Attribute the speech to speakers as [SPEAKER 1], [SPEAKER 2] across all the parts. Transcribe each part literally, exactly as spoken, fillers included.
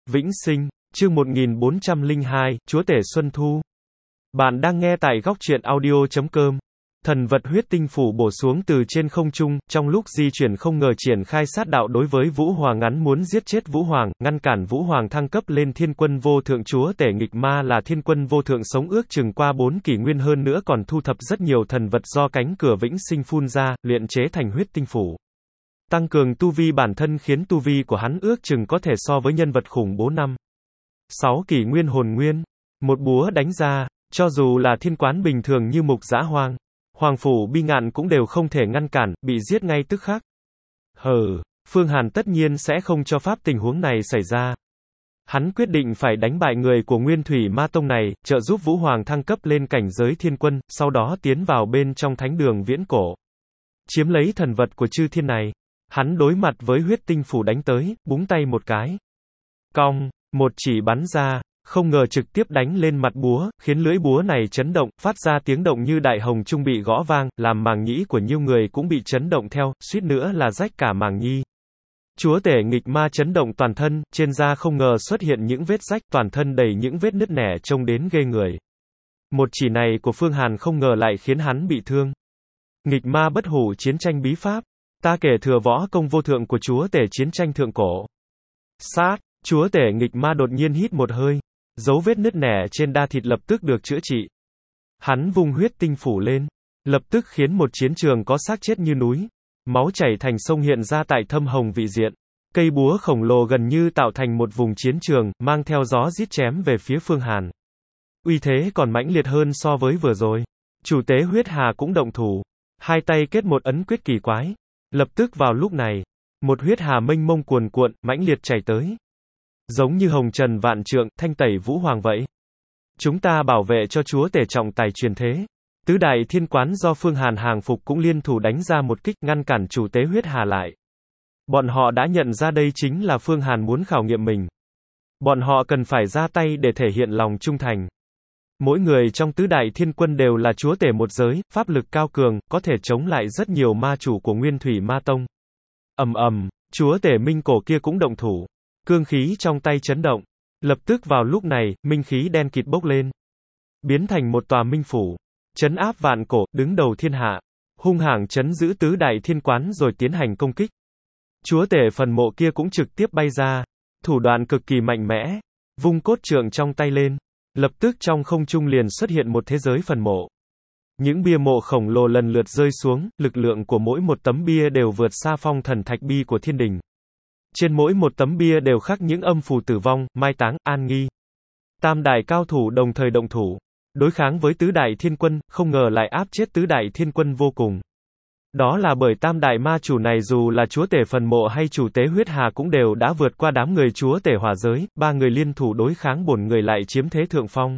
[SPEAKER 1] Vĩnh sinh, chương một nghìn bốn trăm lẻ hai, Chúa tể Xuân Thu. Bạn đang nghe tại góc truyện audio chấm com. Thần vật huyết tinh phủ bổ xuống từ trên không trung, trong lúc di chuyển không ngờ triển khai sát đạo đối với Vũ Hoàng, ngắn muốn giết chết Vũ Hoàng, ngăn cản Vũ Hoàng thăng cấp lên thiên quân vô thượng. Chúa tể nghịch ma là thiên quân vô thượng sống ước chừng qua bốn kỷ nguyên, hơn nữa còn thu thập rất nhiều thần vật do cánh cửa vĩnh sinh phun ra, luyện chế thành huyết tinh phủ. Tăng cường tu vi bản thân khiến tu vi của hắn ước chừng có thể so với nhân vật khủng bố năm sáu kỷ nguyên hồn nguyên. Một búa đánh ra, cho dù là thiên quán bình thường như Mục Dã Hoang, Hoàng Phủ Bi Ngạn cũng đều không thể ngăn cản, bị giết ngay tức khắc. Hừ, Phương Hàn tất nhiên sẽ không cho phép tình huống này xảy ra. Hắn quyết định phải đánh bại người của Nguyên Thủy Ma Tông này, trợ giúp Vũ Hoàng thăng cấp lên cảnh giới thiên quân, sau đó tiến vào bên trong thánh đường viễn cổ. Chiếm lấy thần vật của chư thiên này. Hắn đối mặt với huyết tinh phủ đánh tới, búng tay một cái. Cong, một chỉ bắn ra, không ngờ trực tiếp đánh lên mặt búa, khiến lưỡi búa này chấn động, phát ra tiếng động như đại hồng trung bị gõ vang, làm màng nhĩ của nhiều người cũng bị chấn động theo, suýt nữa là rách cả màng nhĩ. Chúa tể nghịch ma chấn động toàn thân, trên da không ngờ xuất hiện những vết rách, toàn thân đầy những vết nứt nẻ trông đến ghê người. Một chỉ này của Phương Hàn không ngờ lại khiến hắn bị thương. Nghịch ma bất hủ chiến tranh bí pháp. Ta kể thừa võ công vô thượng của chúa tể chiến tranh thượng cổ. Sát, chúa tể nghịch ma đột nhiên hít một hơi. Dấu vết nứt nẻ trên da thịt lập tức được chữa trị. Hắn vung huyết tinh phủ lên. Lập tức khiến một chiến trường có xác chết như núi. Máu chảy thành sông hiện ra tại thâm hồng vị diện. Cây búa khổng lồ gần như tạo thành một vùng chiến trường, mang theo gió rít chém về phía Phương Hàn. Uy thế còn mãnh liệt hơn so với vừa rồi. Chủ tế huyết hà cũng động thủ. Hai tay kết một ấn quyết kỳ quái. Lập tức vào lúc này, một huyết hà mênh mông cuồn cuộn, mãnh liệt chảy tới. Giống như hồng trần vạn trượng, thanh tẩy Vũ Hoàng vậy. Chúng ta bảo vệ cho chúa tể trọng tài truyền thế. Tứ đại thiên quán do Phương Hàn hàng phục cũng liên thủ đánh ra một kích, ngăn cản chủ tế huyết hà lại. Bọn họ đã nhận ra đây chính là Phương Hàn muốn khảo nghiệm mình. Bọn họ cần phải ra tay để thể hiện lòng trung thành. Mỗi người trong tứ đại thiên quân đều là chúa tể một giới, pháp lực cao cường, có thể chống lại rất nhiều ma chủ của Nguyên Thủy Ma Tông. Ầm ầm, chúa tể minh cổ kia cũng động thủ. Cương khí trong tay chấn động. Lập tức vào lúc này, minh khí đen kịt bốc lên. Biến thành một tòa minh phủ. Trấn áp vạn cổ, đứng đầu thiên hạ. Hung hãn trấn giữ tứ đại thiên quán rồi tiến hành công kích. Chúa tể phần mộ kia cũng trực tiếp bay ra. Thủ đoạn cực kỳ mạnh mẽ. Vung cốt trượng trong tay lên. Lập tức trong không trung liền xuất hiện một thế giới phần mộ. Những bia mộ khổng lồ lần lượt rơi xuống, lực lượng của mỗi một tấm bia đều vượt xa phong thần thạch bi của thiên đình. Trên mỗi một tấm bia đều khắc những âm phù tử vong, mai táng, an nghi. Tam đại cao thủ đồng thời động thủ, đối kháng với tứ đại thiên quân, không ngờ lại áp chết tứ đại thiên quân vô cùng. Đó là bởi tam đại ma chủ này dù là chúa tể phần mộ hay chủ tế huyết hà cũng đều đã vượt qua đám người chúa tể hỏa giới, ba người liên thủ đối kháng bổn người lại chiếm thế thượng phong.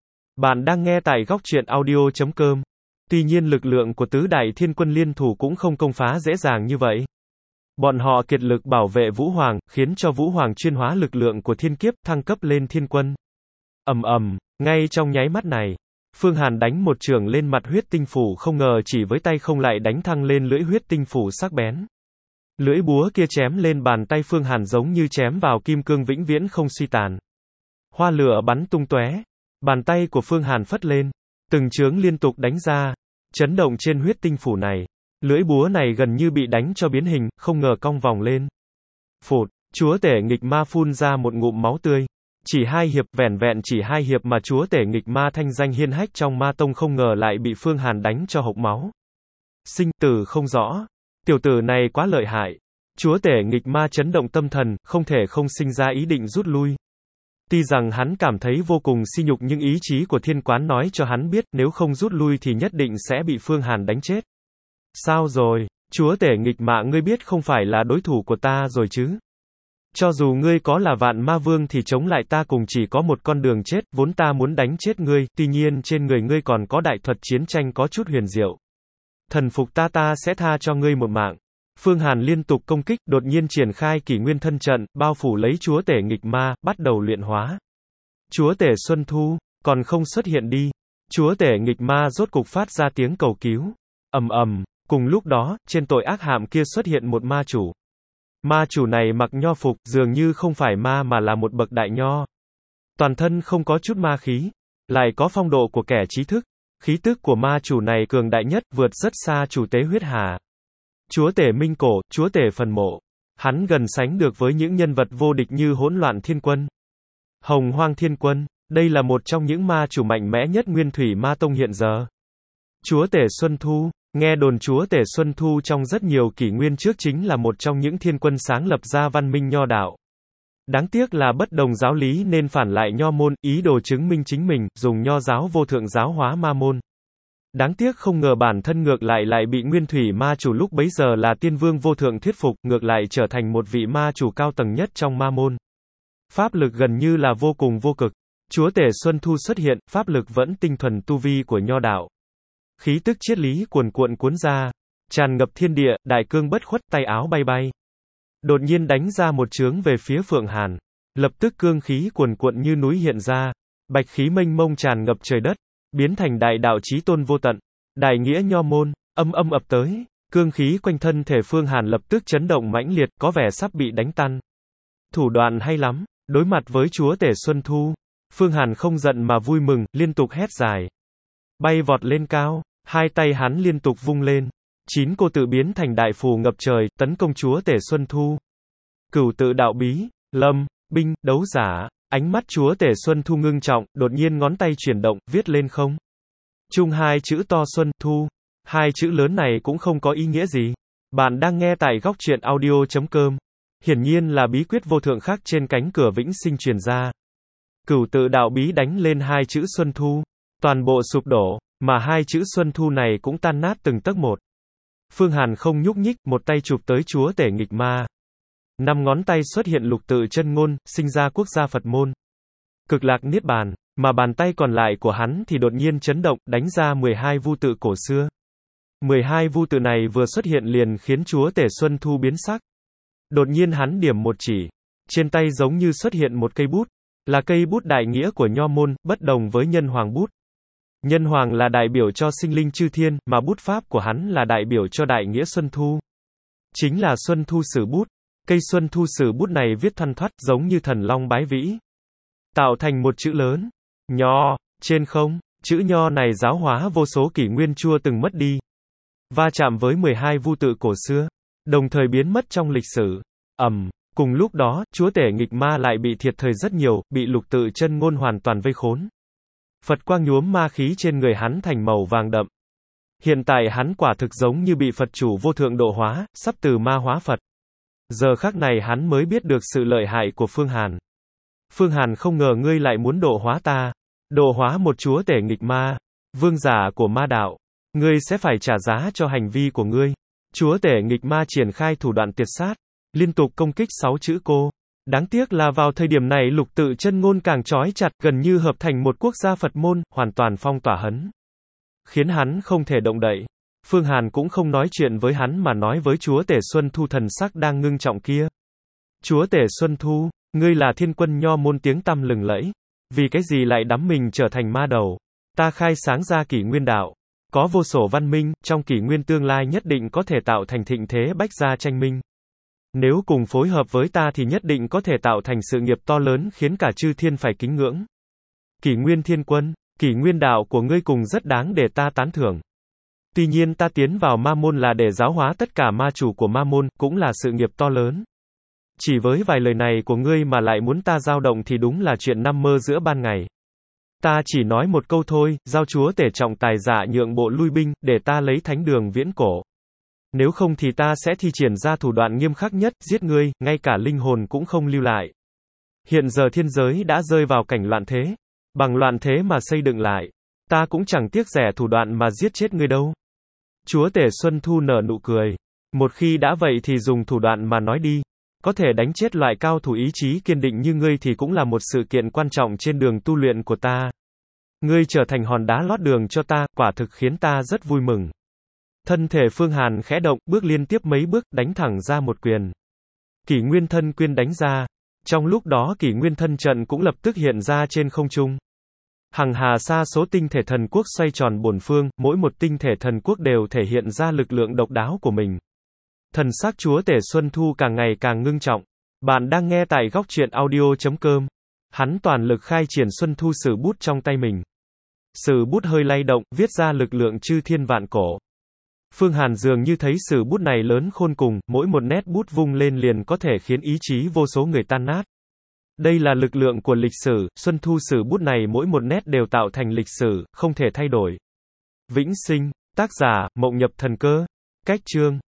[SPEAKER 1] Bạn đang nghe tại góc truyện audio chấm com. Tuy nhiên lực lượng của tứ đại thiên quân liên thủ cũng không công phá dễ dàng như vậy. Bọn họ kiệt lực bảo vệ Vũ Hoàng, khiến cho Vũ Hoàng chuyên hóa lực lượng của thiên kiếp, thăng cấp lên thiên quân. Ầm ầm, ngay trong nháy mắt này, Phương Hàn đánh một trường lên mặt huyết tinh phủ, không ngờ chỉ với tay không lại đánh thăng lên lưỡi huyết tinh phủ sắc bén. Lưỡi búa kia chém lên bàn tay Phương Hàn giống như chém vào kim cương vĩnh viễn không suy tàn. Hoa lửa bắn tung tóe, bàn tay của Phương Hàn phất lên, từng chướng liên tục đánh ra, chấn động trên huyết tinh phủ này. Lưỡi búa này gần như bị đánh cho biến hình, không ngờ cong vòng lên. Phụt, chúa tể nghịch ma phun ra một ngụm máu tươi. Chỉ hai hiệp, vẻn vẹn chỉ hai hiệp mà chúa tể nghịch ma thanh danh hiên hách trong ma tông không ngờ lại bị Phương Hàn đánh cho hộc máu. Sinh tử không rõ. Tiểu tử này quá lợi hại. Chúa tể nghịch ma chấn động tâm thần, không thể không sinh ra ý định rút lui. Tuy rằng hắn cảm thấy vô cùng sỉ nhục nhưng ý chí của thiên quán nói cho hắn biết nếu không rút lui thì nhất định sẽ bị Phương Hàn đánh chết. Sao rồi, chúa tể nghịch mạ, ngươi biết không phải là đối thủ của ta rồi chứ? Cho dù ngươi có là vạn ma vương thì chống lại ta cùng chỉ có một con đường chết, vốn ta muốn đánh chết ngươi, tuy nhiên trên người ngươi còn có đại thuật chiến tranh có chút huyền diệu. Thần phục ta ta sẽ tha cho ngươi một mạng. Phương Hàn liên tục công kích, đột nhiên triển khai kỷ nguyên thân trận, bao phủ lấy chúa tể nghịch ma, bắt đầu luyện hóa. Chúa tể Xuân Thu, còn không xuất hiện đi. Chúa tể nghịch ma rốt cục phát ra tiếng cầu cứu. Ầm ầm. Cùng lúc đó, trên tội ác hạm kia xuất hiện một ma chủ. Ma chủ này mặc nho phục, dường như không phải ma mà là một bậc đại nho. Toàn thân không có chút ma khí, lại có phong độ của kẻ trí thức. Khí tức của ma chủ này cường đại nhất, vượt rất xa chủ tế huyết hà. Chúa tể Minh Cổ, chúa tể phần mộ. Hắn gần sánh được với những nhân vật vô địch như Hỗn Loạn Thiên Quân, Hồng Hoang Thiên Quân. Đây là một trong những ma chủ mạnh mẽ nhất Nguyên Thủy Ma Tông hiện giờ. Chúa tể Xuân Thu. Nghe đồn chúa tể Xuân Thu trong rất nhiều kỷ nguyên trước chính là một trong những thiên quân sáng lập ra văn minh nho đạo. Đáng tiếc là bất đồng giáo lý nên phản lại nho môn, ý đồ chứng minh chính mình, dùng nho giáo vô thượng giáo hóa ma môn. Đáng tiếc không ngờ bản thân ngược lại lại bị Nguyên Thủy ma chủ lúc bấy giờ là Tiên Vương vô thượng thuyết phục, ngược lại trở thành một vị ma chủ cao tầng nhất trong ma môn. Pháp lực gần như là vô cùng vô cực. Chúa tể Xuân Thu xuất hiện, pháp lực vẫn tinh thuần tu vi của nho đạo. Khí tức triết lý cuồn cuộn cuốn ra, tràn ngập thiên địa, đại cương bất khuất, tay áo bay bay. Đột nhiên đánh ra một chướng về phía Phượng Hàn. Lập tức cương khí cuồn cuộn như núi hiện ra, bạch khí mênh mông tràn ngập trời đất, biến thành đại đạo chí tôn vô tận, đại nghĩa nho môn, âm âm ập tới, cương khí quanh thân thể Phương Hàn lập tức chấn động mãnh liệt, có vẻ sắp bị đánh tan. Thủ đoạn hay lắm, đối mặt với chúa tể Xuân Thu, Phương Hàn không giận mà vui mừng, liên tục hét dài. Bay vọt lên cao, hai tay hắn liên tục vung lên. Chín cô tự biến thành đại phù ngập trời, tấn công chúa tể Xuân Thu. Cửu tự đạo bí, lâm, binh, đấu giả. Ánh mắt chúa tể Xuân Thu ngưng trọng, đột nhiên ngón tay chuyển động, viết lên không. Chung hai chữ to Xuân Thu. Hai chữ lớn này cũng không có ý nghĩa gì. Bạn đang nghe tại góc truyện audio chấm com. Hiển nhiên là bí quyết vô thượng khác trên cánh cửa vĩnh sinh truyền ra. Cửu tự đạo bí đánh lên hai chữ Xuân Thu. Toàn bộ sụp đổ, mà hai chữ Xuân Thu này cũng tan nát từng tấc một. Phương Hàn không nhúc nhích, một tay chụp tới chúa tể nghịch ma. Năm ngón tay xuất hiện lục tự chân ngôn, sinh ra quốc gia Phật môn. Cực lạc niết bàn, mà bàn tay còn lại của hắn thì đột nhiên chấn động, đánh ra mười hai vu tự cổ xưa. mười hai vu tự này vừa xuất hiện liền khiến chúa tể Xuân Thu biến sắc. Đột nhiên hắn điểm một chỉ, trên tay giống như xuất hiện một cây bút, là cây bút đại nghĩa của nho môn, bất đồng với nhân hoàng bút. Nhân hoàng là đại biểu cho sinh linh chư thiên, mà bút pháp của hắn là đại biểu cho đại nghĩa Xuân Thu. Chính là Xuân Thu sử bút. Cây Xuân Thu sử bút này viết thoăn thoắt giống như thần long bái vĩ. Tạo thành một chữ lớn. Nho, trên không, chữ nho này giáo hóa vô số kỷ nguyên chua từng mất đi. Va chạm với mười hai vu tự cổ xưa. Đồng thời biến mất trong lịch sử. Ầm, cùng lúc đó, chúa tể nghịch ma lại bị thiệt thời rất nhiều, bị lục tự chân ngôn hoàn toàn vây khốn. Phật quang nhuốm ma khí trên người hắn thành màu vàng đậm. Hiện tại hắn quả thực giống như bị Phật chủ vô thượng độ hóa, sắp từ ma hóa Phật. Giờ khắc này hắn mới biết được sự lợi hại của Phương Hàn. Phương Hàn không ngờ ngươi lại muốn độ hóa ta. Độ hóa một chúa tể nghịch ma. Vương giả của ma đạo. Ngươi sẽ phải trả giá cho hành vi của ngươi. Chúa tể nghịch ma triển khai thủ đoạn tiệt sát. Liên tục công kích sáu chữ cô. Đáng tiếc là vào thời điểm này lục tự chân ngôn càng trói chặt, gần như hợp thành một quốc gia Phật môn, hoàn toàn phong tỏa hắn. Khiến hắn không thể động đậy. Phương Hàn cũng không nói chuyện với hắn mà nói với chúa tể Xuân Thu thần sắc đang ngưng trọng kia. Chúa tể Xuân Thu, ngươi là thiên quân nho môn tiếng tăm lừng lẫy. Vì cái gì lại đắm mình trở thành ma đầu? Ta khai sáng ra kỷ nguyên đạo. Có vô số văn minh, trong kỷ nguyên tương lai nhất định có thể tạo thành thịnh thế bách gia tranh minh. Nếu cùng phối hợp với ta thì nhất định có thể tạo thành sự nghiệp to lớn khiến cả chư thiên phải kính ngưỡng. Kỷ nguyên thiên quân, kỷ nguyên đạo của ngươi cùng rất đáng để ta tán thưởng. Tuy nhiên ta tiến vào ma môn là để giáo hóa tất cả ma chủ của ma môn, cũng là sự nghiệp to lớn. Chỉ với vài lời này của ngươi mà lại muốn ta dao động thì đúng là chuyện nằm mơ giữa ban ngày. Ta chỉ nói một câu thôi, giao chúa tể trọng tài dạ nhượng bộ lui binh, để ta lấy thánh đường viễn cổ. Nếu không thì ta sẽ thi triển ra thủ đoạn nghiêm khắc nhất, giết ngươi, ngay cả linh hồn cũng không lưu lại. Hiện giờ thiên giới đã rơi vào cảnh loạn thế. Bằng loạn thế mà xây dựng lại. Ta cũng chẳng tiếc rẻ thủ đoạn mà giết chết ngươi đâu. Chúa tể Xuân Thu nở nụ cười. Một khi đã vậy thì dùng thủ đoạn mà nói đi. Có thể đánh chết loại cao thủ ý chí kiên định như ngươi thì cũng là một sự kiện quan trọng trên đường tu luyện của ta. Ngươi trở thành hòn đá lót đường cho ta, quả thực khiến ta rất vui mừng. Thân thể Phương Hàn khẽ động, bước liên tiếp mấy bước, đánh thẳng ra một quyền. Kỷ nguyên thân quyên đánh ra. Trong lúc đó kỷ nguyên thân trận cũng lập tức hiện ra trên không trung. Hằng hà sa số tinh thể thần quốc xoay tròn bổn phương, mỗi một tinh thể thần quốc đều thể hiện ra lực lượng độc đáo của mình. Thần sắc chúa tể Xuân Thu càng ngày càng ngưng trọng. Bạn đang nghe tại góc truyện audio.com. Hắn toàn lực khai triển Xuân Thu sử bút trong tay mình. Sử bút hơi lay động, viết ra lực lượng chư thiên vạn cổ. Phương Hàn dường như thấy sử bút này lớn khôn cùng, mỗi một nét bút vung lên liền có thể khiến ý chí vô số người tan nát. Đây là lực lượng của lịch sử, Xuân Thu sử bút này mỗi một nét đều tạo thành lịch sử, không thể thay đổi. Vĩnh sinh, tác giả, Mộng Nhập Thần Cơ. Cách chương